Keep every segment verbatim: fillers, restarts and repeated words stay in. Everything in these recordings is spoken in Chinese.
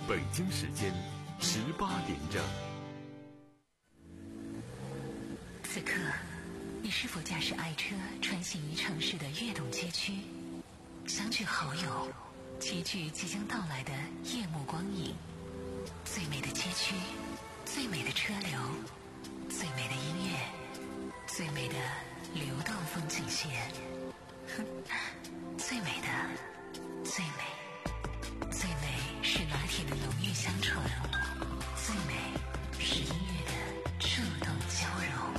北京时间十八点整。 此刻，你是否驾驶爱车穿行于城市的跃动街区，相聚好友，齐聚即将到来的夜幕光影？最美的街区，最美的车流，最美的音乐，最美的流动风景线，最美的，最美，最美是拿铁的浓郁香醇，最美是音乐的触动交融。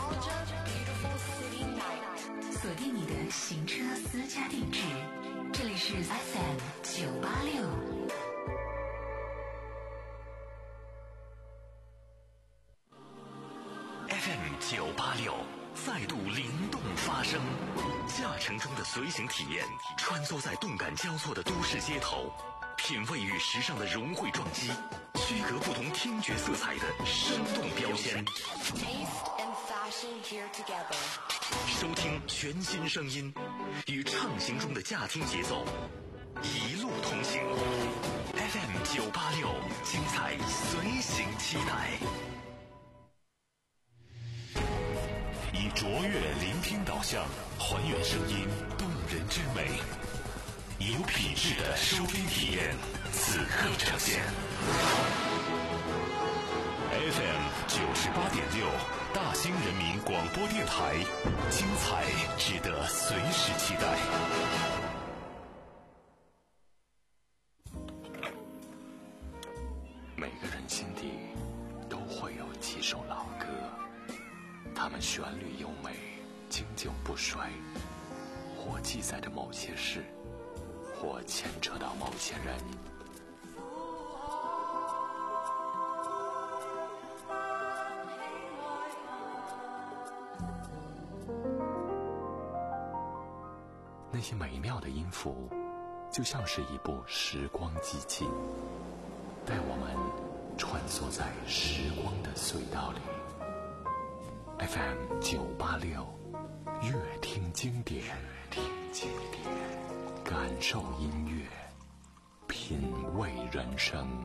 锁定你的行车私家定制，这里是 F M 九八六。 F M 九八六再度灵动发声，驾乘中的随行体验，穿梭在动感交错的都市街头，品味与时尚的融汇撞击，区隔不同听觉色彩的生动标签。收听全新声音，与畅行中的驾听节奏，一路同行。F M 九八六，精彩随行期待。以卓越聆听导向，还原声音动人之美，有品质的收听体验，此刻呈现。F M 九十八点六，大兴人民广播电台，精彩值得随时期待。每个人心底都会有几首老歌，它们旋律优美，经久不衰，或记载着某些事，或牵扯到某些人。那些美妙的音符，就像是一部时光机器，带我们穿梭在时光的隧道里。F M 九八六，乐听经典，听经典，感受音乐，品味人生。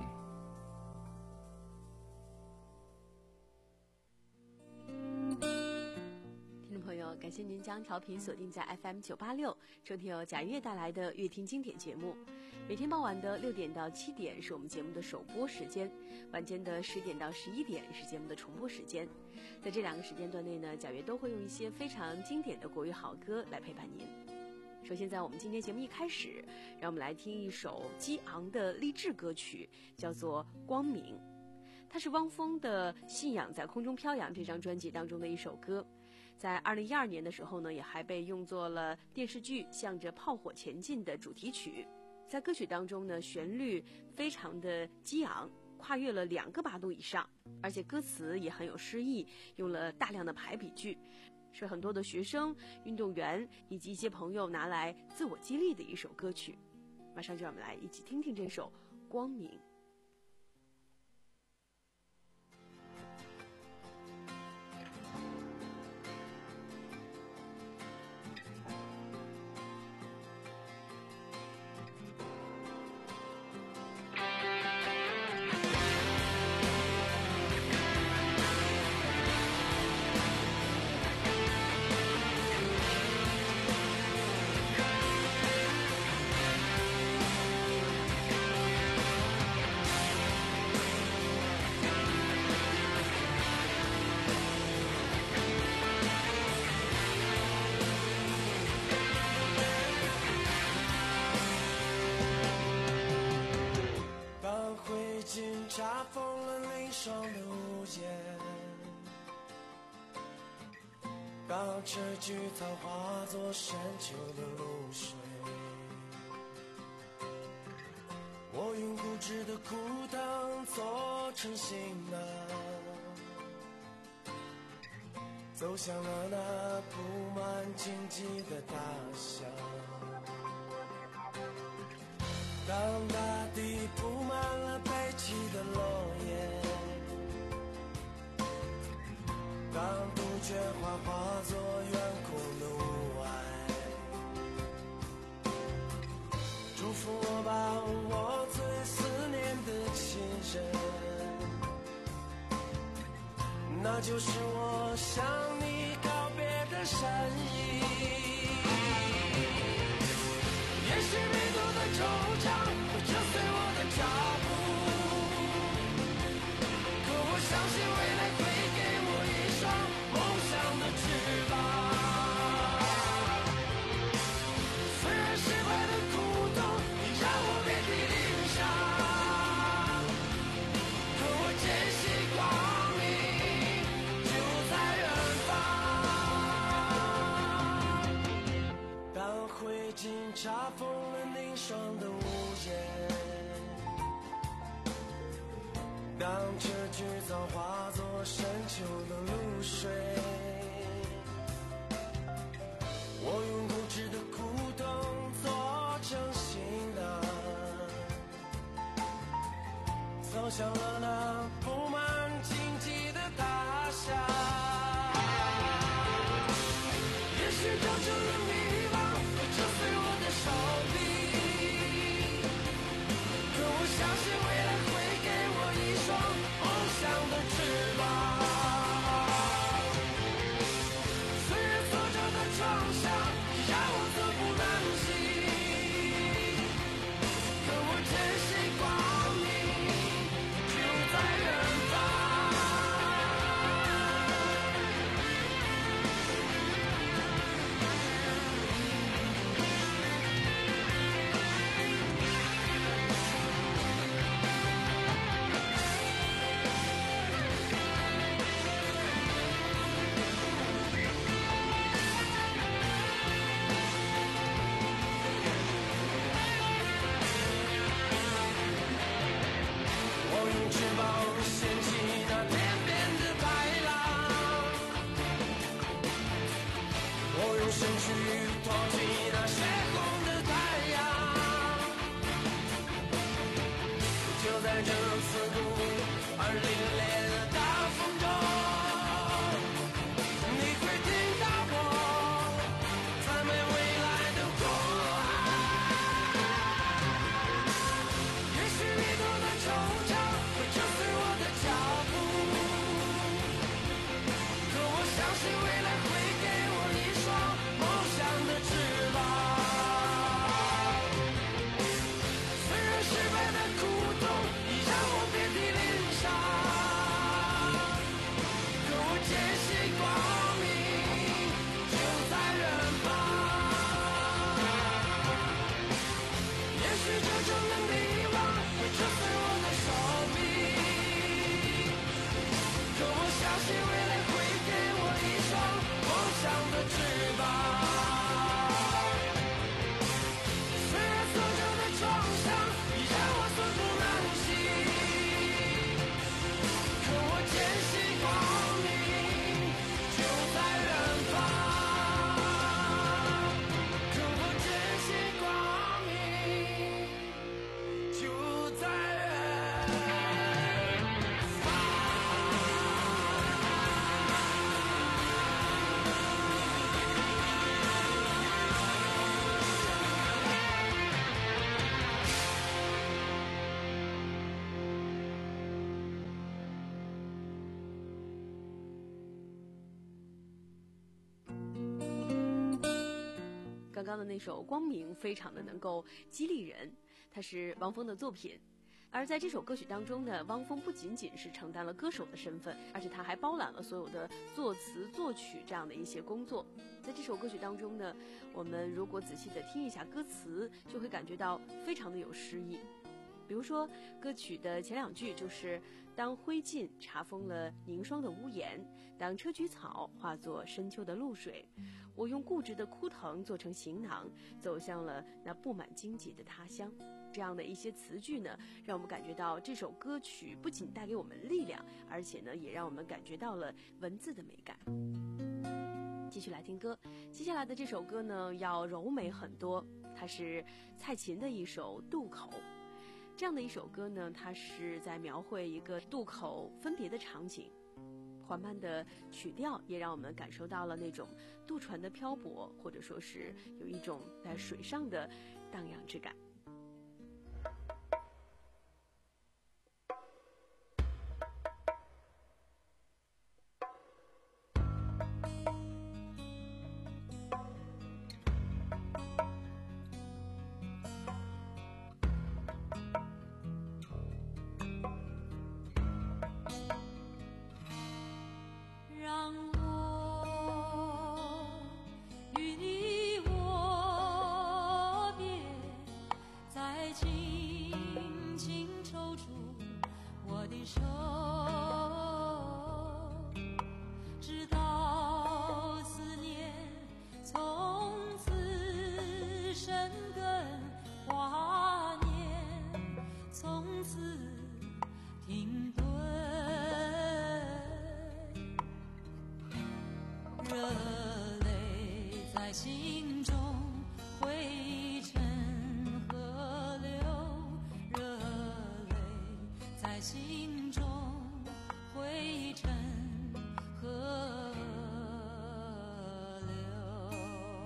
感谢您将调频锁定在 F M 九八六，收听由贾月带来的乐听经典节目。每天傍晚的六点到七点是我们节目的首播时间，晚间的十点到十一点是节目的重播时间。在这两个时间段内呢，贾月都会用一些非常经典的国语好歌来陪伴您。首先在我们今天节目一开始，让我们来听一首激昂的励志歌曲，叫做《光明》。它是汪峰的《信仰在空中飘扬》这张专辑当中的一首歌，在二零一二年的时候呢，也还被用作了电视剧《向着炮火前进》的主题曲。在歌曲当中呢，旋律非常的激昂，跨越了两个八度以上，而且歌词也很有诗意，用了大量的排比句，是很多的学生、运动员以及一些朋友拿来自我激励的一首歌曲。马上就让我们来一起听听这首《光明》。 查封了凌霜的屋檐，当这菊草化作深秋的露水，我用固执的枯藤做成行囊，走向了那铺满荆棘的大象。当大地铺满了悲泣的落叶，当杜鹃花化作远空的雾霭，祝福我把我最思念的那就是我向你告别的身影。也许迷途的惆怅会折碎我的脚步，可我相信未来会给我一双梦想的翅膀。虽然失败的苦痛你让我遍体鳞伤，可我坚信光明就在远方。当灰烬查封了凝霜的屋檐，当这句早化作深秋的露水，我用固执的苦痛做成行囊，走向了那布满荆棘的大厦。也许真正的迷茫会折碎我的手臂，可我相信未来会给我一双梦想的翅膀。虽然挫折的创伤让我寸步难行，可我坚信光明就在远方。我用翅膀掀起那天边的白浪，我用身躯托起那血红的太阳。就在这刺骨而凛冽的大风中，你会听到我赞美未来的呼喊。也许迷途的惆怅会折碎我的脚步，可我相信未来会给我一双梦想的翅膀。虽然失败的苦痛已让我遍体鳞伤，可我坚信光明就在远方。也许真正的迷惘会折碎我的手臂，可我相信未来会给我一双梦想的翅膀。虽然挫折的创伤已让我寸步难行，可我坚信光明就在远方。可我坚信光明就在远方。 刚刚的那首《光明》非常的能够激励人，它是汪峰的作品。而在这首歌曲当中呢，汪峰不仅仅是承担了歌手的身份，而且他还包揽了所有的作词作曲这样的一些工作。在这首歌曲当中呢，我们如果仔细的听一下歌词，就会感觉到非常的有诗意。比如说歌曲的前两句就是当灰烬查封了凝霜的屋檐，当砗磲草化作深秋的露水，我用固执的枯藤做成行囊，走向了那布满荆棘的他乡。这样的一些词句呢，让我们感觉到这首歌曲不仅带给我们力量，而且呢也让我们感觉到了文字的美感。继续来听歌，接下来的这首歌呢要柔美很多，它是蔡琴的一首《渡口》。这样的一首歌呢，它是在描绘一个渡口分别的场景，缓慢的曲调也让我们感受到了那种渡船的漂泊，或者说是有一种在水上的荡漾之感。 手，直到思念从此生根，华年从此停顿，热泪在心中汇成河流，热泪在心中汇成河流。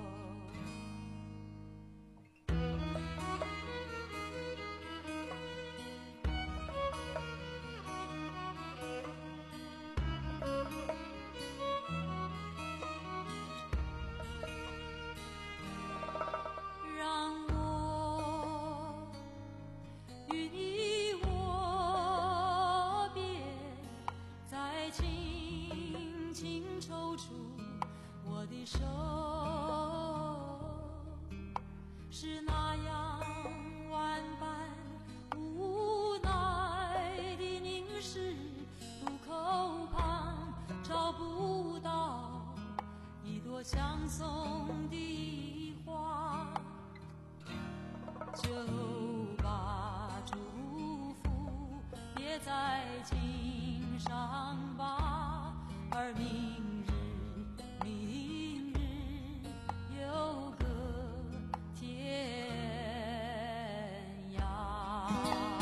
让我与你握别，再轻轻抽出我的手，是那样万般无奈的凝视，路口旁找不到一朵相送的花，就把祝福别在心上吧，而明日明日有个天涯。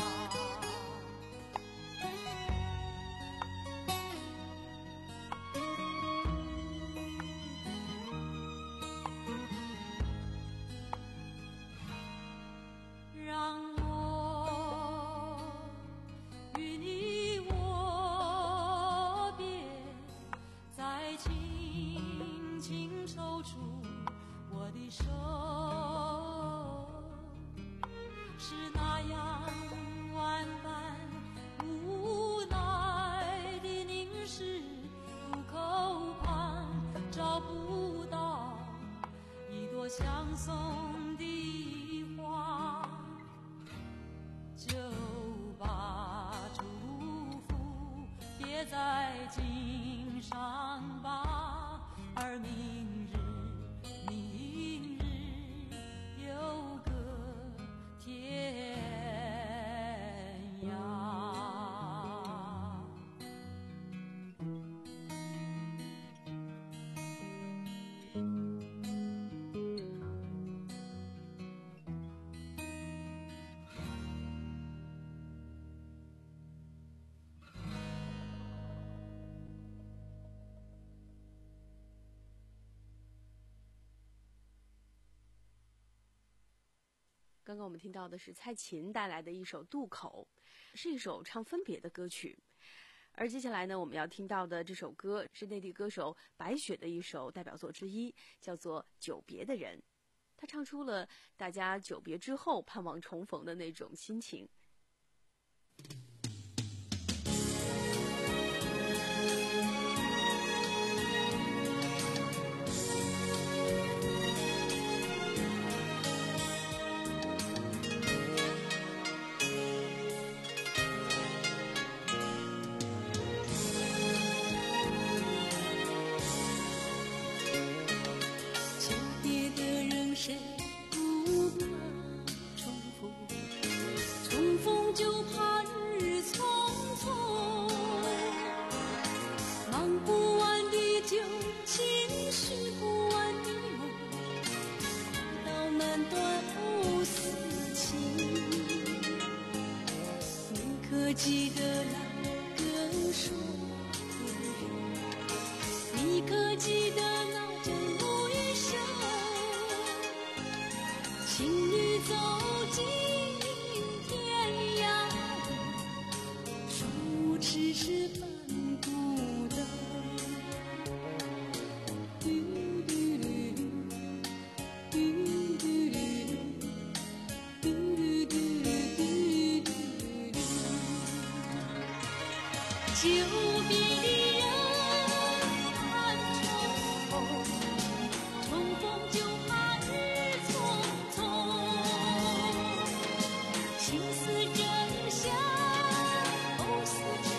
让我与你握别，再轻轻抽出我的手，是那样万般无奈的凝视，路口旁找不到一朵相送的花，就把祝福别在襟上吧，而明日明日有个天涯。 刚刚我们听到的是蔡琴带来的一首《渡口》，是一首唱分别的歌曲。而接下来呢，我们要听到的这首歌是内地歌手白雪的一首代表作之一，叫做《久别的人》。他唱出了大家久别之后盼望重逢的那种心情。 谁不怕重逢？重逢就怕日匆匆，忙不完的旧情，续不完的梦，到难断藕丝情。你可记得那个说的人？你可记得那阵雨声？请你走进天涯路，手持是半孤灯。久别的人盼重逢，重逢就怕日匆匆。情丝真香，藕丝甜。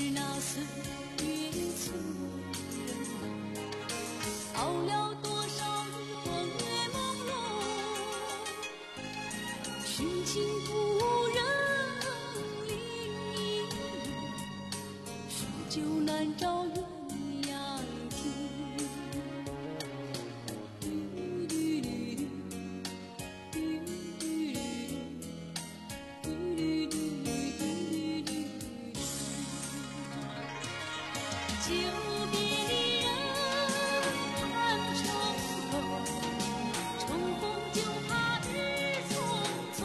那岁月催人老，熬了多少日光月朦胧，寻情故人另一路，数九难找鸳鸯图。久别离人盼重逢，重逢就怕日匆匆。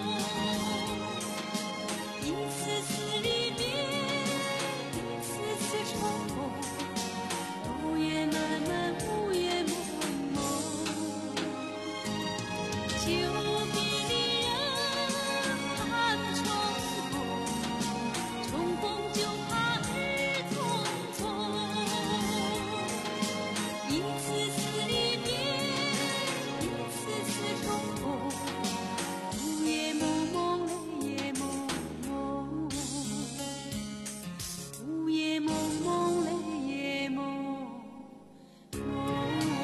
一次次离别，一次次重逢，午夜漫漫，午夜蒙蒙。久别离人盼重逢，重逢就怕日匆匆。一次次离别，一次次重逢，午夜蒙蒙，泪也蒙蒙，午夜蒙蒙，泪也蒙蒙。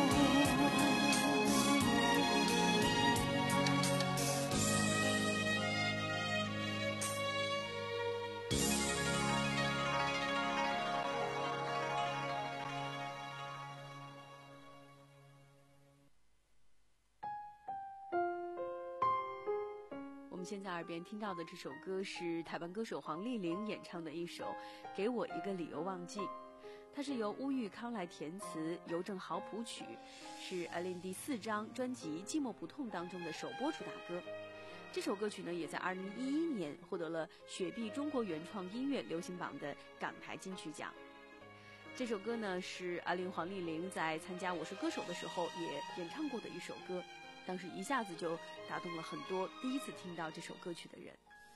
我们现在耳边听到的这首歌是台湾歌手黄丽玲演唱的一首《给我一个理由忘记》，它是由乌玉康来填词，尤正豪谱曲，是阿令第四张专辑《寂寞不痛》当中的首播主打歌。这首歌曲呢，也在二零一一年获得了雪碧中国原创音乐流行榜的港台金曲奖。这首歌呢，是阿令黄丽玲在参加《我是歌手》的时候也演唱过的一首歌。当时一下子就打动了很多第一次听到这首歌曲的人。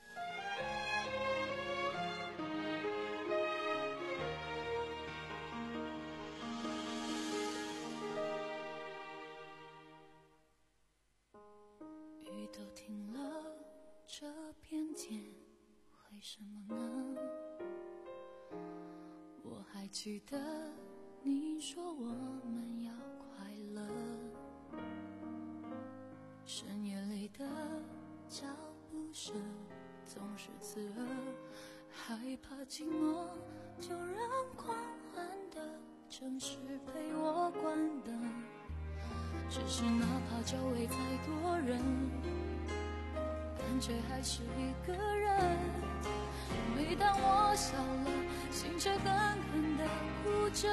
雨都停了，这片天为什么呢？我还记得你说我们要快乐，深夜里的脚步声总是刺耳，害怕寂寞，就让狂欢的城市陪我关灯。只是哪怕周围再多人，感觉还是一个人。每当我笑了，心却狠狠地哭着。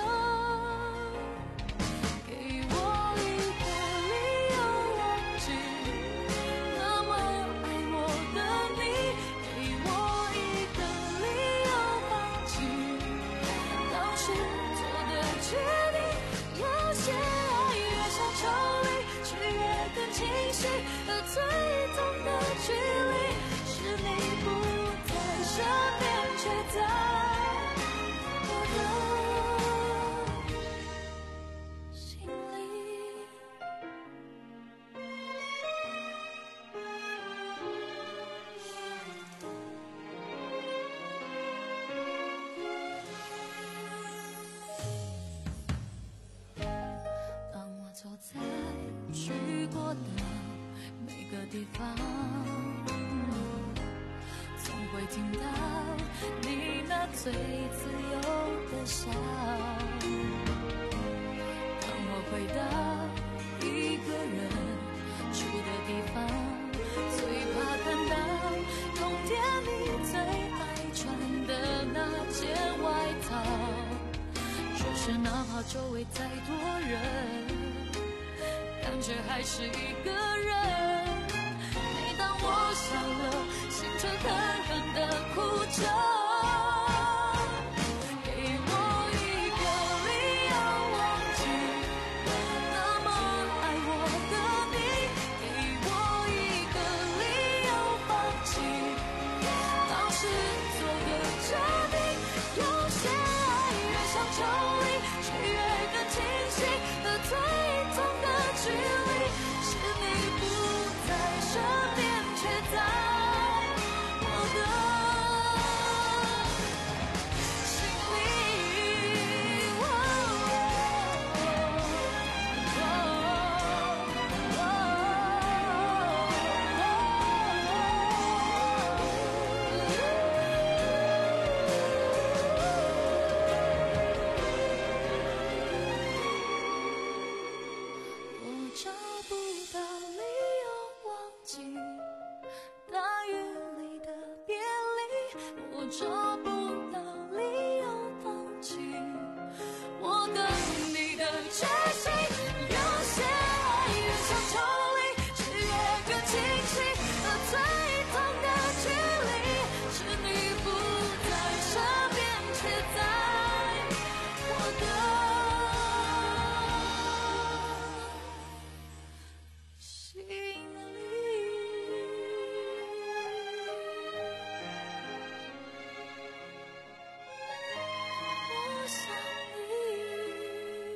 给我一个理由忘记那么爱我的你，给我一个理由放弃当时做的决定。有些爱越想抽离，却越更清晰，而最终的距离是你不在身边，却在我的心里。当我走在去过的每个地方，总会听到你那最自由的笑。当我回到一个人住的地方，最怕看到冬天你最爱穿的那件外套。就是哪怕周围再多人，感觉还是一个人。每当我笑了，心却狠狠地哭着。给我一个理由忘记那么爱我的你，给我一个理由放弃当时做的决定。有些爱越想抽离，却越更清晰，而最终的距离是你不在身边，却在我的找不到理由放弃。我等你的决心，有些爱远像抽离，是越更清晰，而最痛的距离，是你不在身边，却在我的心里。我想你。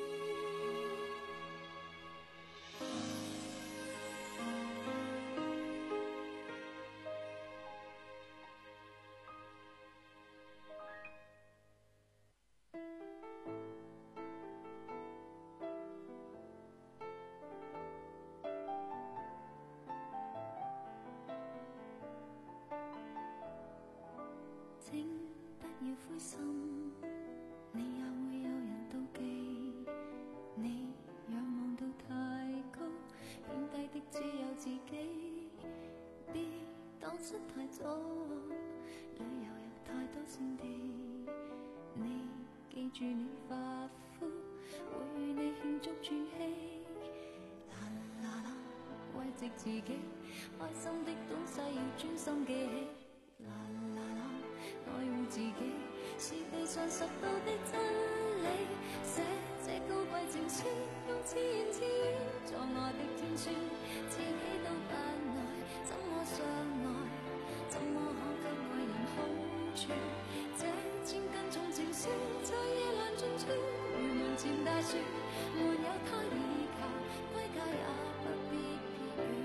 請不要灰心，你也會有人妒忌。你仰望到太高，欠低的只有自己。別蕩失太早，旅遊有太多勝地。你記住你發膚，會與你慶祝轉起。啦啦啦，慰藉自己，開心的東西要專心記起。啦啦啦，愛護自己是地上拾到的真理。寫這高貴情書，用自言自語作我的天書，自己都不愛，怎麼相愛？怎麼可給愛人好處？這千斤重情書在夜闌盡處，如門前大樹，沒有他依靠，歸家也不必別語。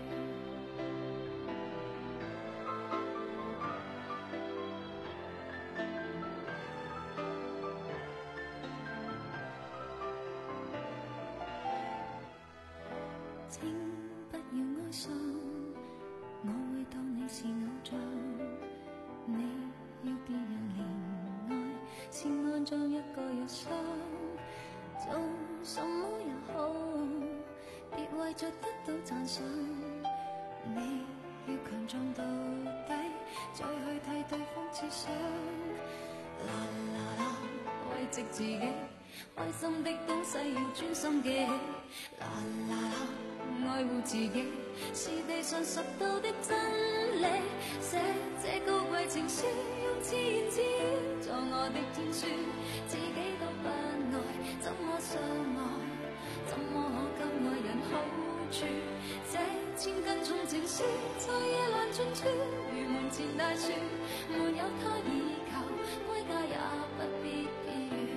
請不要哀傷，我會當你是偶像。你要別人憐愛，先安裝一個藥箱。做什麼也好，別為着得到讚賞。你要強壯到底，再去替對方設想。啦啦啦，慰藉自己，開心的東西要專心記起。啦啦啦，愛護自己是地上拾到的真理。寫這高貴情書，用自言自語作我的天書，自己都不愛，怎麼相愛？怎麼可給愛人好處？這千斤重情書在夜闌盡處，如門前大樹，沒有他依靠，歸家也不必別語。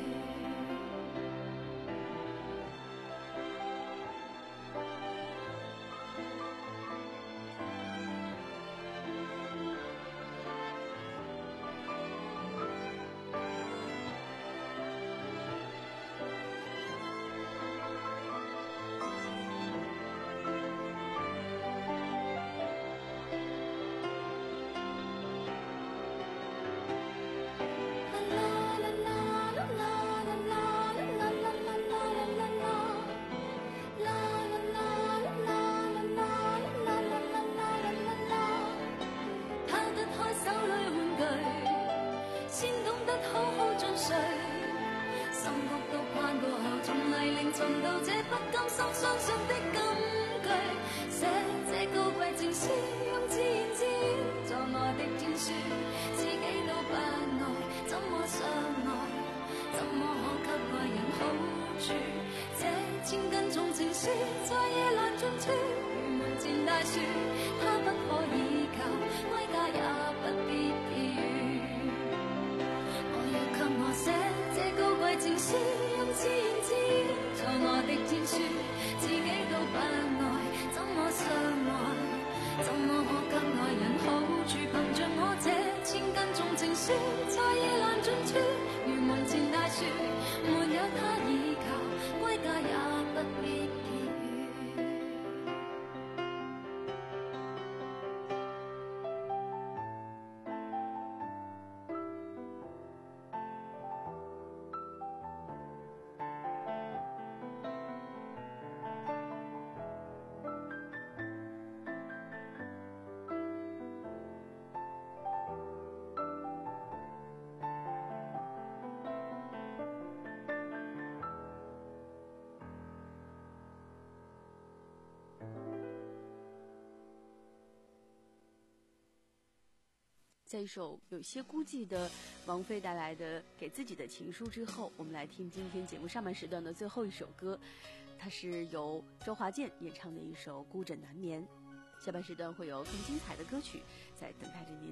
尋到這不甘心相信的金句，寫這高貴情書，用自言自語作我的天書，自己都不愛，怎麼相愛？怎麼可給愛人好處？這千斤重情書在夜闌盡處，如門前大樹，他不可依靠，歸家也不必別語。我要給我寫這高貴情書，用自言自語作我的天書，自己都不愛，怎麼相愛？怎麼可給愛人好處？憑着我這千斤重情書，在夜闌盡處，如門前大樹，沒有他依靠，歸家也不必別語。 在一首有些孤寂的王菲带来的给自己的情书之后，我们来听今天节目上半时段的最后一首歌，它是由周华健演唱的一首《孤枕难眠》。下半时段会有更精彩的歌曲在等待着您。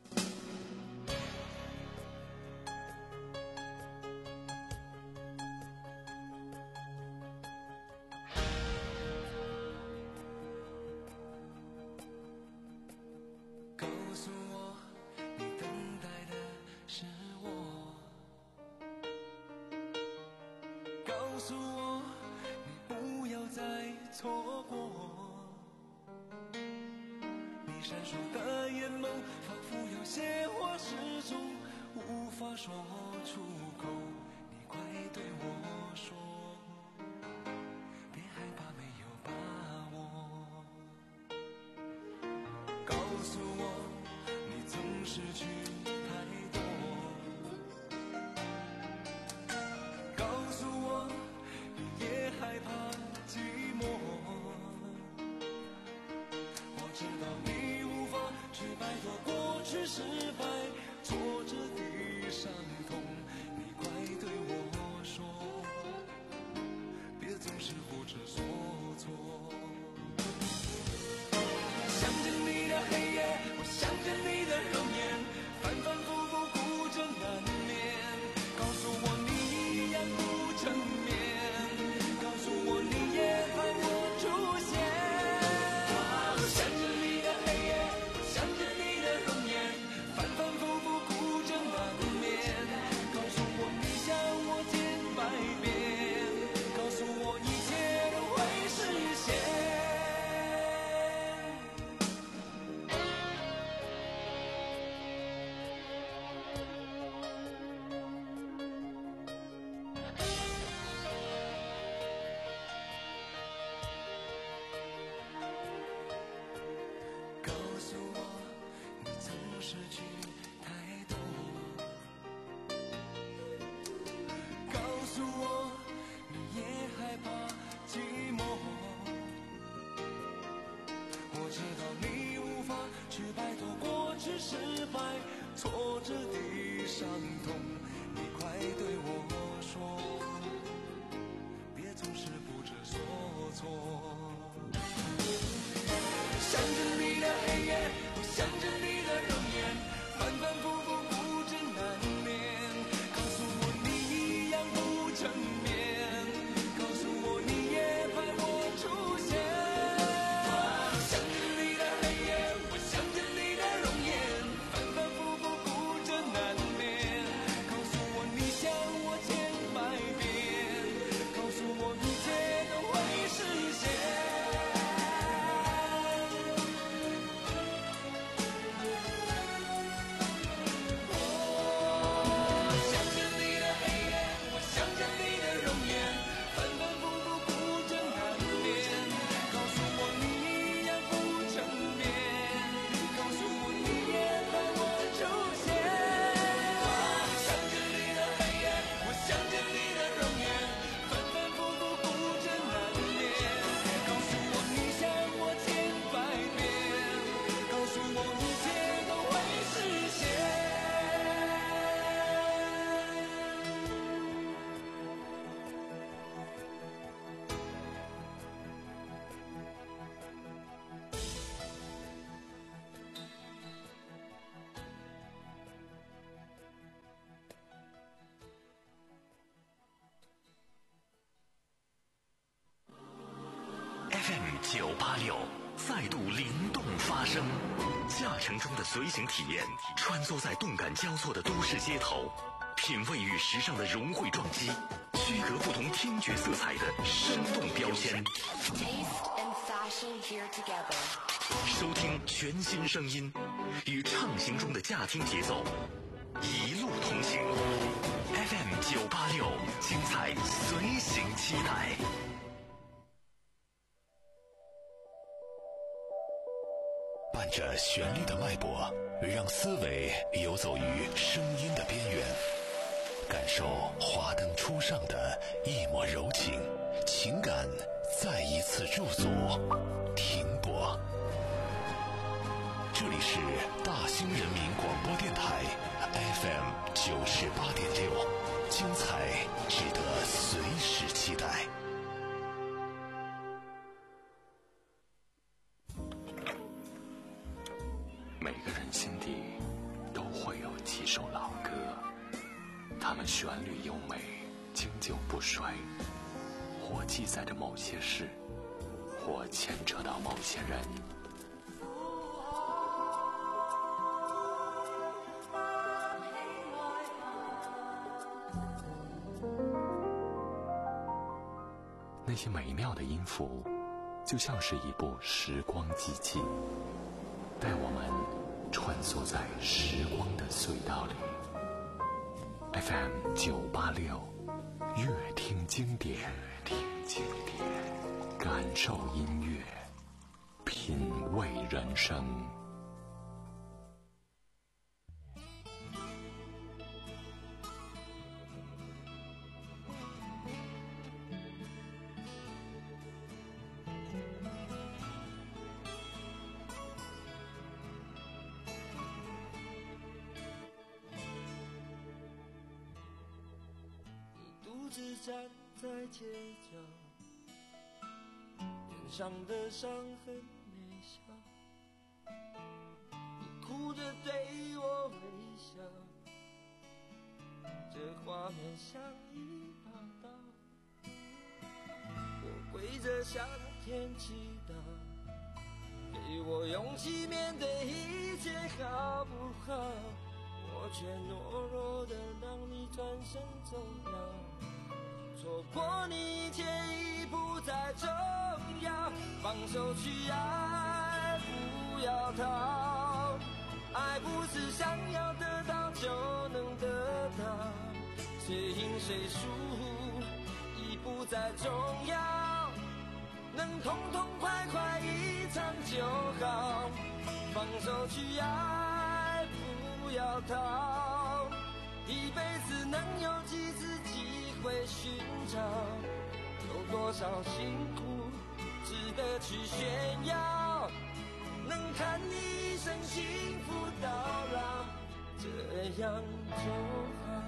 F M 九八六再度灵动发声，驾乘中的随行体验，穿梭在动感交错的都市街头，品味与时尚的融汇撞击，区隔不同听觉色彩的生动标签。收听全新声音，与畅行中的驾听节奏，一路同行。F M 九八六，精彩随行期待。伴着旋律的脉搏，让思维游走于声音的边缘，感受华灯初上的一抹柔情，情感再一次驻足停泊。 这里是大兴人民广播电台 F M 九十八点六，精彩值得随时期待。 每个人心底都会有几首老歌，它们旋律优美，经久不衰，或记载着某些事，或牵扯到某些人。那些美妙的音符，就像是一部时光机器，带我们穿梭在时光的隧道里。F M 九八六，乐听经典，乐听经典，感受音乐，品味人生。 独自站在街角，脸上的伤痕没消，你哭着对我微笑，这画面像一把刀，我跪着向天祈祷，给我勇气面对一切好不好？我却懦弱的让你转身走了，错过你一切已不再重要，放手去爱，不要逃，爱不是想要得到就能得到，谁赢谁输已不再重要，能痛痛快快一场就好，放手去爱，不要逃，一辈子能有几次机会寻找，有多少辛苦值得去炫耀，能看你一生幸福到老，这样就好。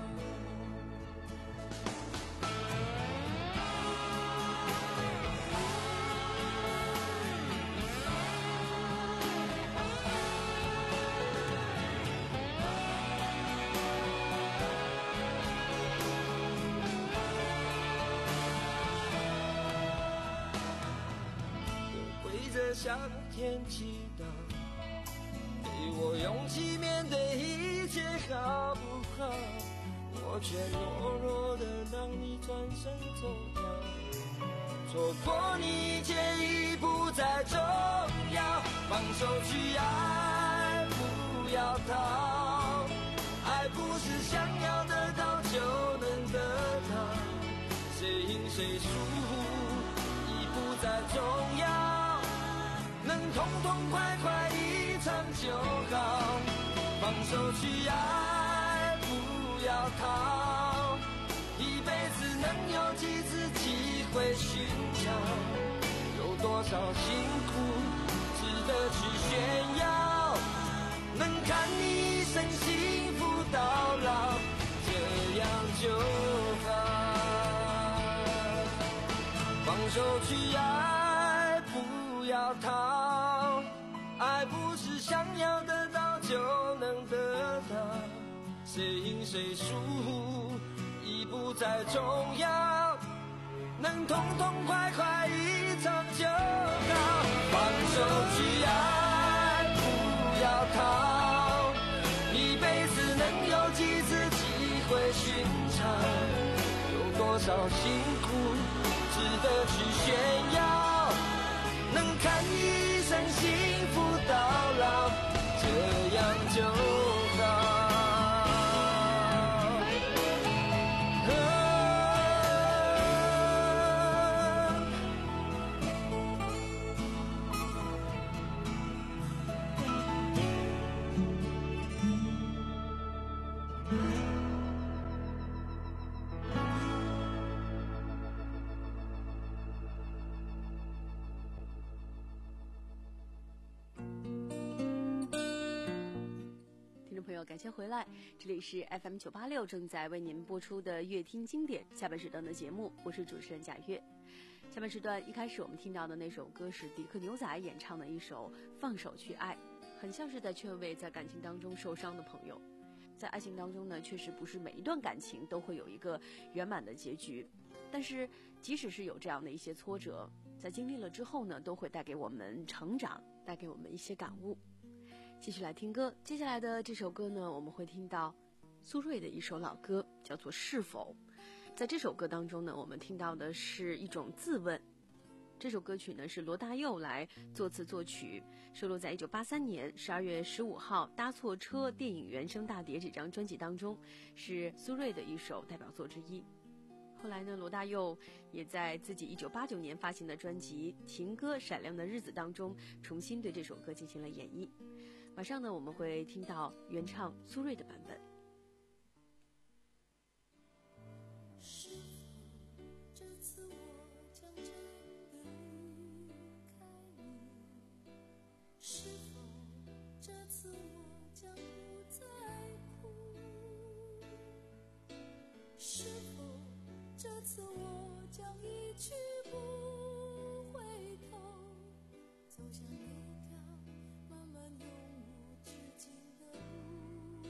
向天祈祷，给我勇气面对一切好不好？我却懦弱的让你转身走掉，错过你一切已不再重要，放手去爱，不要逃，爱不是想要得到就能得到，谁赢谁输已不再重要，能痛痛快快一场就好，放手去爱，不要逃，一辈子能有几次机会寻找，有多少辛苦值得去炫耀，能看你一生幸福到老，这样就好，放手去爱，不要逃，爱不是想要得到就能得到，谁赢谁输已不再重要，能痛痛快快一场就好，放手去爱，不要逃，一辈子能有几次机会寻找，有多少辛苦值得去炫耀，能看一生幸福到老，这样就好。 友，感谢回来，这里是 F M 九八六正在为您播出的乐听经典下半时段的节目，我是主持人贾月。下半时段一开始我们听到的那首歌是迪克牛仔演唱的一首《放手去爱》，很像是在劝慰在感情当中受伤的朋友。在爱情当中呢，确实不是每一段感情都会有一个圆满的结局，但是即使是有这样的一些挫折，在经历了之后呢，都会带给我们成长，带给我们一些感悟。继续来听歌，接下来的这首歌呢，我们会听到苏芮的一首老歌，叫做《是否》。在这首歌当中呢，我们听到的是一种自问。这首歌曲呢是罗大佑来作词作曲，收录在一九八三年十二月十五号《搭错车》电影原声大碟这张专辑当中，是苏芮的一首代表作之一。后来呢，罗大佑也在自己一九八九年发行的专辑《情歌闪亮的日子》当中，重新对这首歌进行了演绎。马上呢，我们会听到原唱苏芮的版本。 是否这次我将真的离开你？是否这次我将不再哭？是否这次我将一去不回头，走向那条漫漫永无止境的路？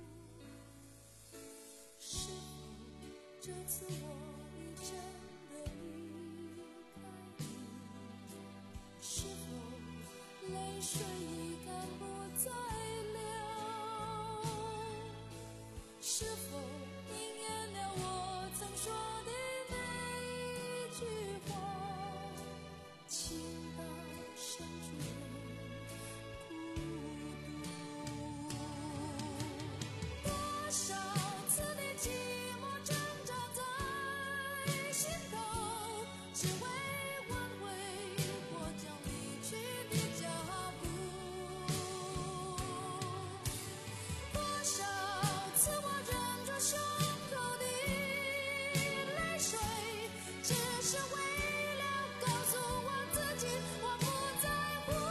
是否这次我已真的离开你？是否泪水已干不再流？是否应验了我曾说的那一句话，情到深处人孤独？多少次的寂寞挣扎在心头，只为挽回我将离去的脚步。多少次我忍住胸口的泪水，只是为了告诉我自己我不在乎。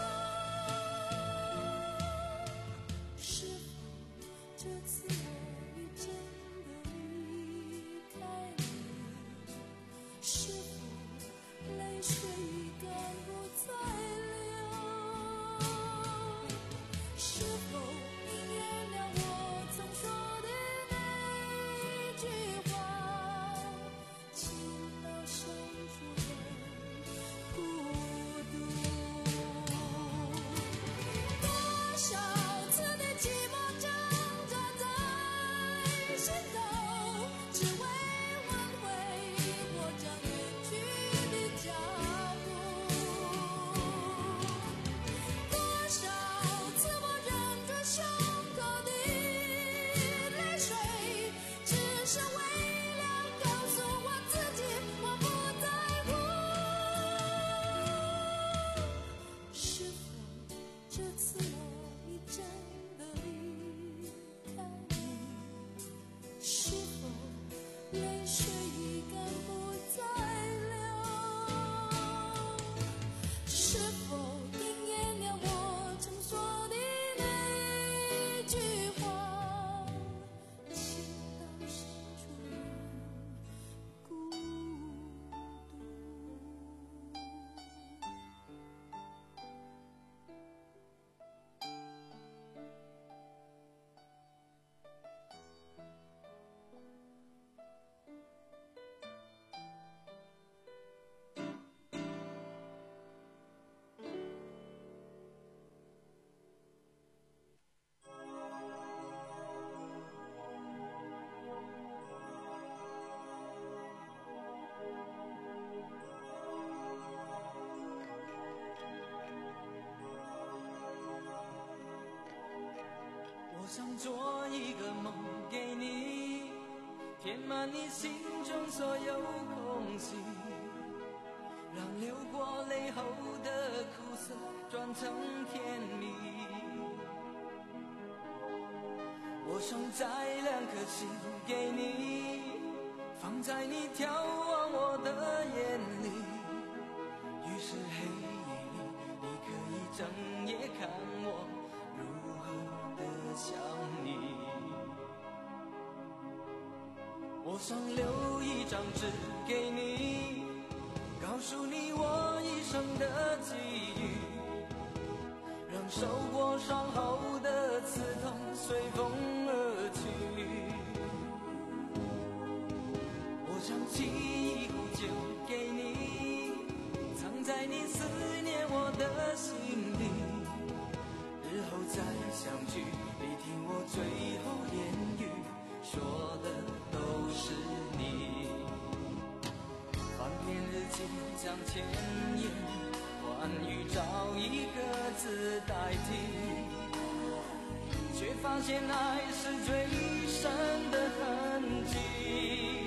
是否这次我已真的离开你？是否泪水已干不再流？是否应验了我曾说的那一句话，情到深处人孤独？多少次的寂寞挣扎在心头，只为挽回我将远去的脚步。多少次我忍住胸口的泪水，只是为了告诉我自己我不在乎。是否这次我已真的离开你？是否泪水已干不再流？是否应验了我曾说的那一句话，情到深处人孤独？ 我想做一个梦给你，填满你心中所有空隙，让流过泪后的苦涩转成甜蜜。我想摘两颗心给你，放在你眺望我的眼里，于是黑夜里你可以整夜看我如何的想你。 我想留一张纸给你，告诉你我一生的际遇，让受过伤后的刺痛随风而去。我想沏一壶酒给你，藏在你思念我的心里，日后再相聚，你听我最后言语，说的都是你。翻篇日记将千言万语找一个字代替，却发现爱是最深的痕迹。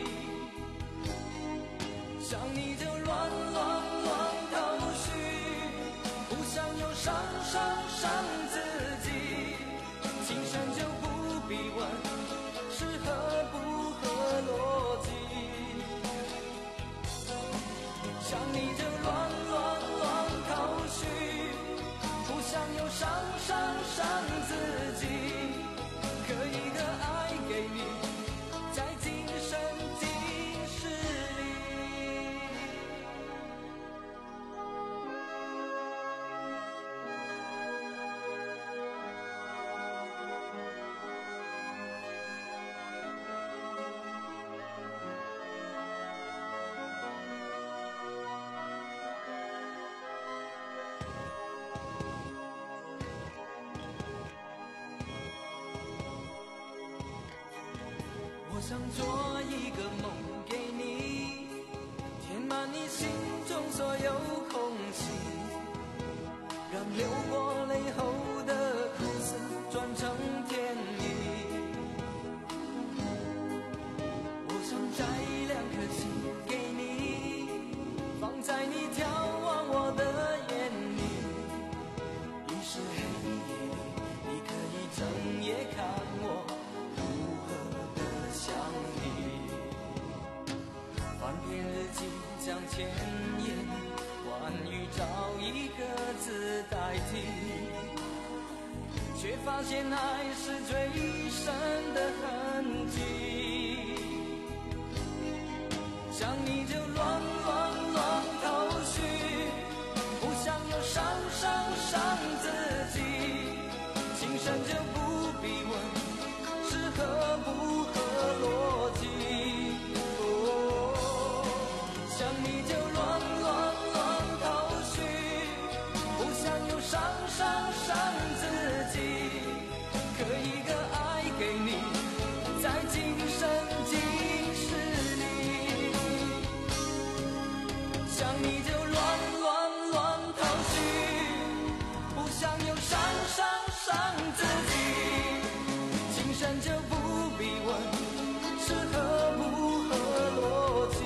想你就乱乱乱头绪，不想又伤伤伤自己，情深就不必问是合不合逻辑。想你就乱乱乱头绪，不想又伤伤伤自己，可一个爱给你，在今生今世里。我想做一个梦给你，填满你心中所有空隙，让流过泪后的苦涩转成甜蜜。我想摘两颗心给你，放在你眺望我的眼里，于是黑夜里你可以整夜看我如何想你。翻篇日记将千言万语找一个字代替，却发现爱是最深的痕迹。想你就乱乱乱头绪，不想又伤伤伤自己，情深就不必问是合不合逻辑。哦，想你就乱乱乱头绪，不想又伤伤伤自己，可一个爱给你，在今生今世里。想你就乱乱乱头绪，不想又伤伤伤自己，情深就不必问是合不合逻辑。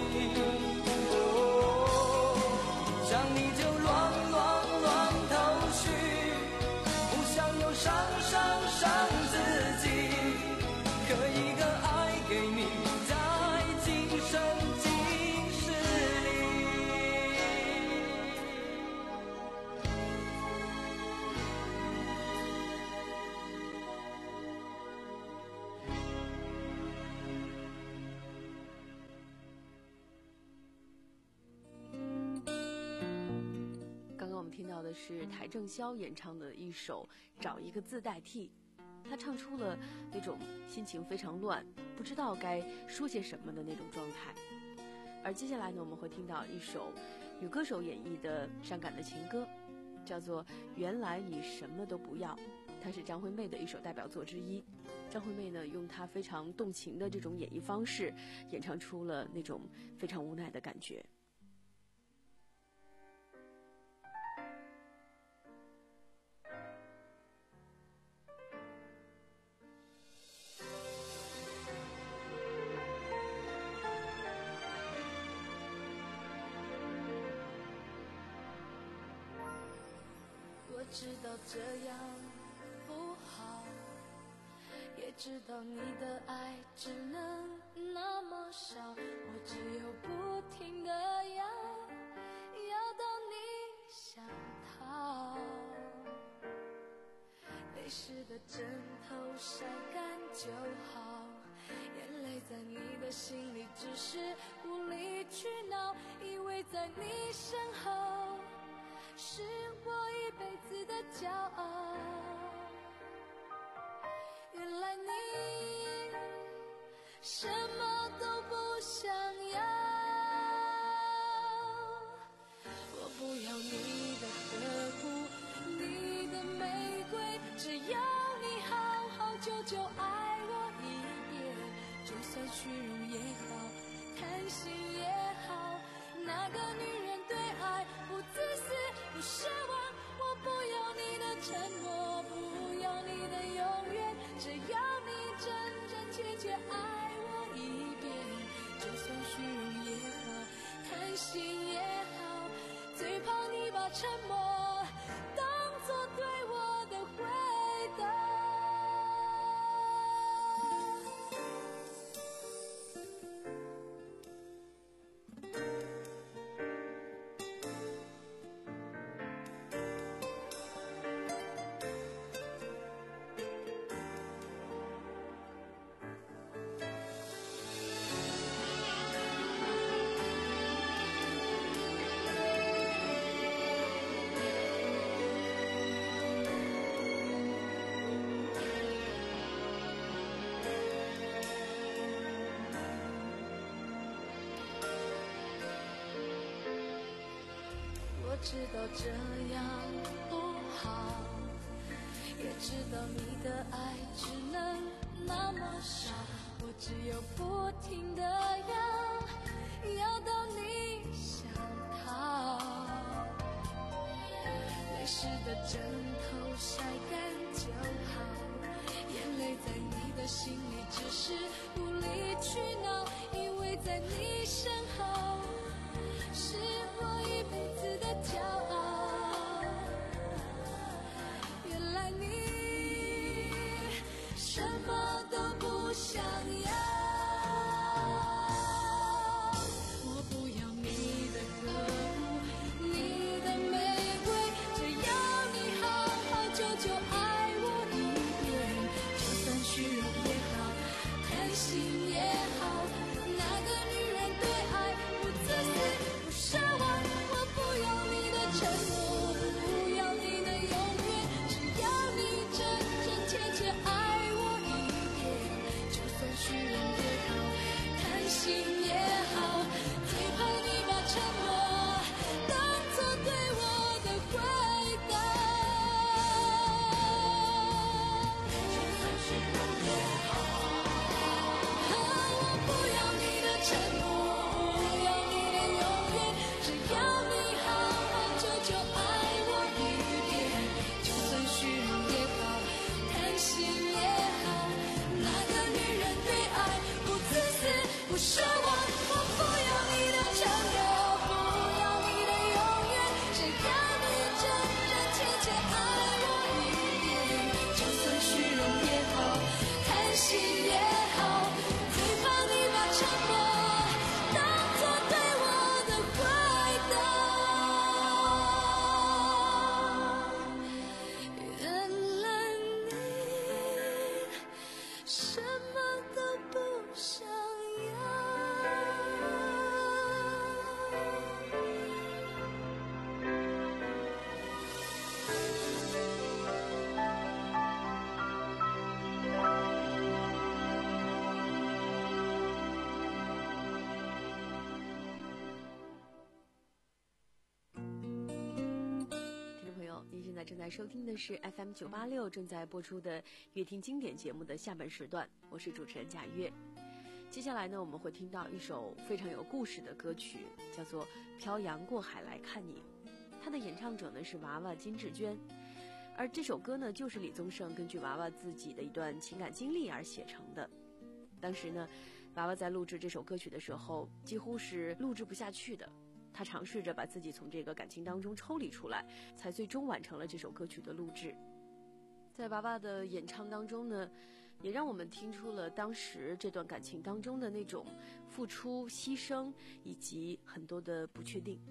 哦，想你就乱乱乱头绪，不想又伤伤伤自己，可一个爱给你，在今生今世里。 刚刚我们听到的是邰正宵演唱的一首《找一个字代替》，他唱出了那种心情非常乱，不知道该说些什么的那种状态。而接下来呢，我们会听到一首女歌手演绎的伤感的情歌，叫做《原来你什么都不要》，它是张惠妹的一首代表作之一。张惠妹呢，用她非常动情的这种演绎方式，演唱出了那种非常无奈的感觉。 我知道这样不好，也知道你的爱只能那么少，我只有不停地要，要到你想逃。泪湿的枕头晒干就好，眼泪在你的心只是无理取闹，以为在你身后是我一辈子的骄傲。原来你什么都不想要，我不要你的呵护，你的玫瑰，只要你好好久久爱我一遍，就算虚荣也好，贪心也好，那个女人对爱不自私不奢望，我不要你的承诺，不要你的永远，只要你真真切切爱我一遍，就算虚荣也好，贪心也好，最怕你把沉默当作对我的回答。我知道这样不好，也知道你的爱只能那么少，我只有不停地要，要到你想逃。泪湿的枕头晒干就好，眼泪在你的心里只是无理取闹，以为在你身后是我一辈子的骄傲。原来你什么都不想要，我不要你的呵护，你的玫瑰，只要你好好久久爱我一遍，就算虚荣也好，贪心也好，那个女人对爱不自私不奢望，我不要你的承诺，不要你的永远，只要你真真切切爱我一遍，就算虚荣也好，贪心也好，最怕你把沉默当作对我的回答。就算虚荣也好，我不要你的承诺，不要你的永远，只要你好好久久爱我一遍，就算虚荣也好，贪心也好，那个女人对爱不自私不奢望，我不要你的承诺，不要你的永远，只要你真真切切爱我一遍，就算虚荣也好，贪心也好，最怕你把沉默当作对我的回答。原来你什么都不想要。 听众朋友，您现在正在收听的是 F M 九八六正在播出的乐听经典节目的下半时段，我是主持人贾月。接下来呢，我们会听到一首非常有故事的歌曲，叫做《漂洋过海来看你》。它的演唱者呢是娃娃金志娟，而这首歌呢就是李宗盛根据娃娃自己的一段情感经历而写成的。当时呢，娃娃在录制这首歌曲的时候，几乎是录制不下去的。他尝试着把自己从这个感情当中抽离出来，才最终完成了这首歌曲的录制。在娃娃的演唱当中呢，也让我们听出了当时这段感情当中的那种付出、牺牲以及很多的不确定。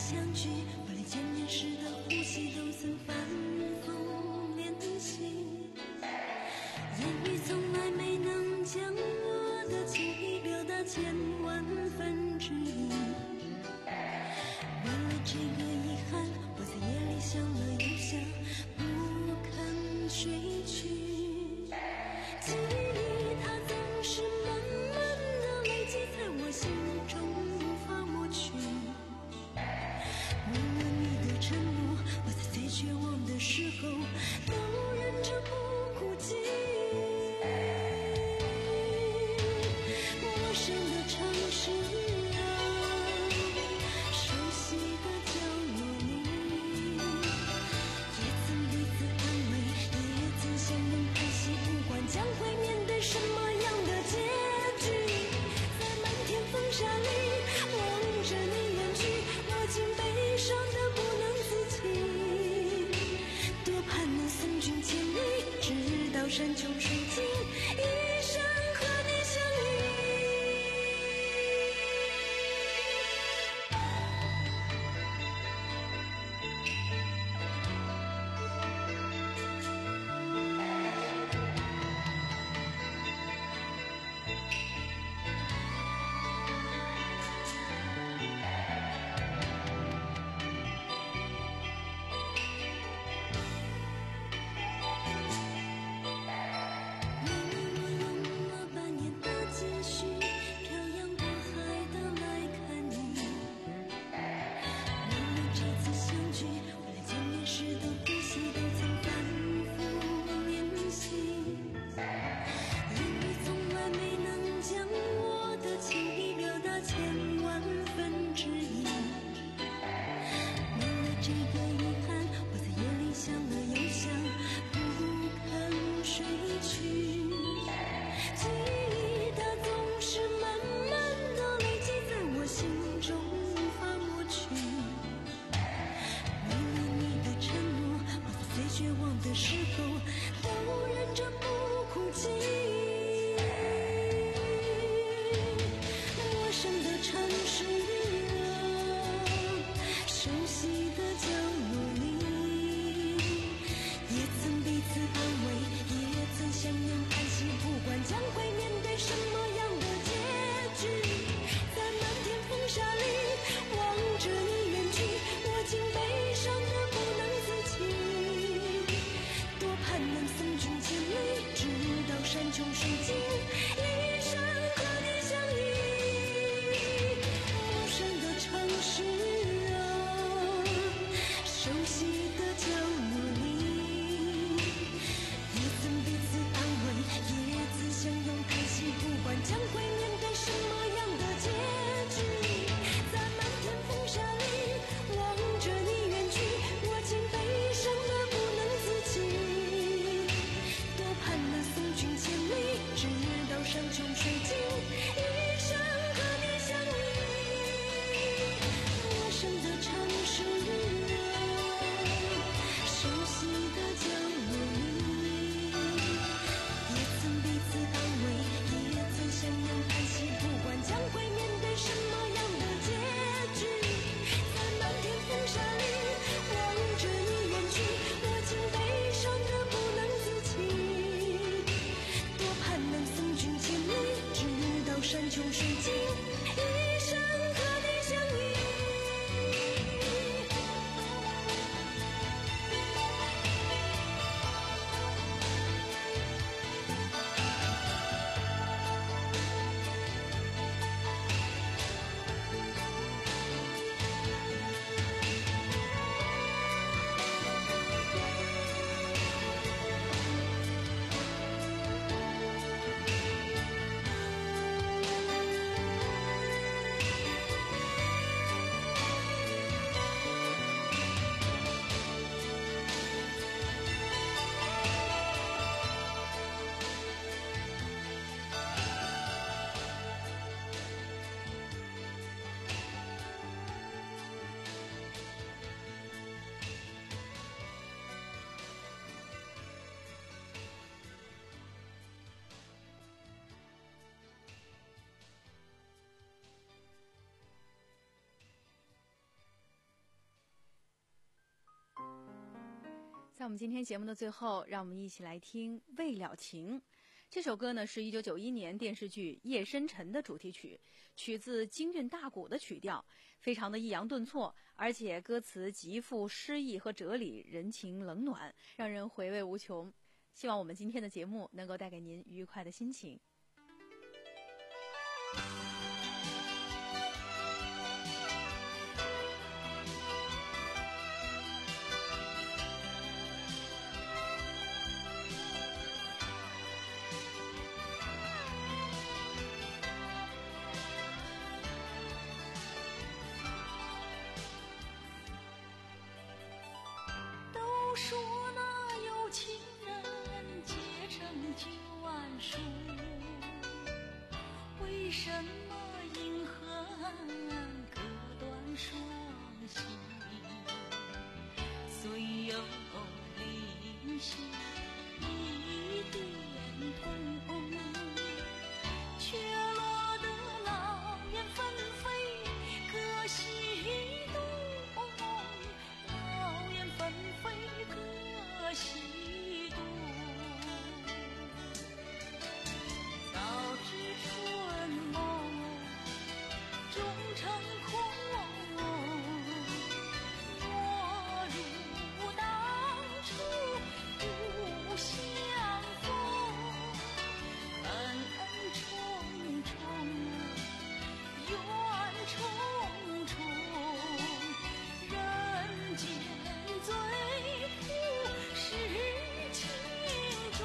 相聚，我连见面时的呼吸都曾反复练习，言语从来没能将我的情意表达千万分之一。为了这个遗憾，我在夜里想了又想，不肯睡去。记忆它总是慢慢的累积在我心中，无法抹去。为了你的承诺，我在最绝望的时候都忍着不哭泣。陌生的城市啊，熟悉的角落里，也曾彼此安慰，也曾相拥叹息，不管将会面对什么样的结局。在漫天风沙里望着你远去，我竟悲伤得不能自己。多盼能送君千里，直到山穷水尽，一生和你相依。 我们今天节目的最后，让我们一起来听《未了情》。这首歌呢是一九九一年电视剧《夜深沉》的主题曲，取自京韵大鼓的曲调，非常的抑扬顿挫，而且歌词极富诗意和哲理，人情冷暖，让人回味无穷。希望我们今天的节目能够带给您愉快的心情。 说那有情人结成九万数，为什么因恨割断双心？虽有灵犀一点通，却落得老燕纷飞各西东。老燕纷飞各西东，早知春梦终成空，我如当初不相逢。恩恩重重，怨重重，人间最苦是情重，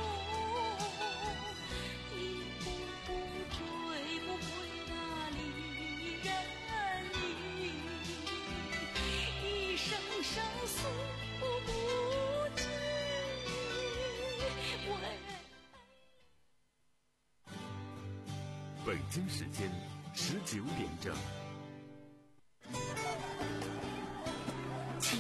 一步步追不回那离人意，一声声诉不尽。 北京时间十九点整。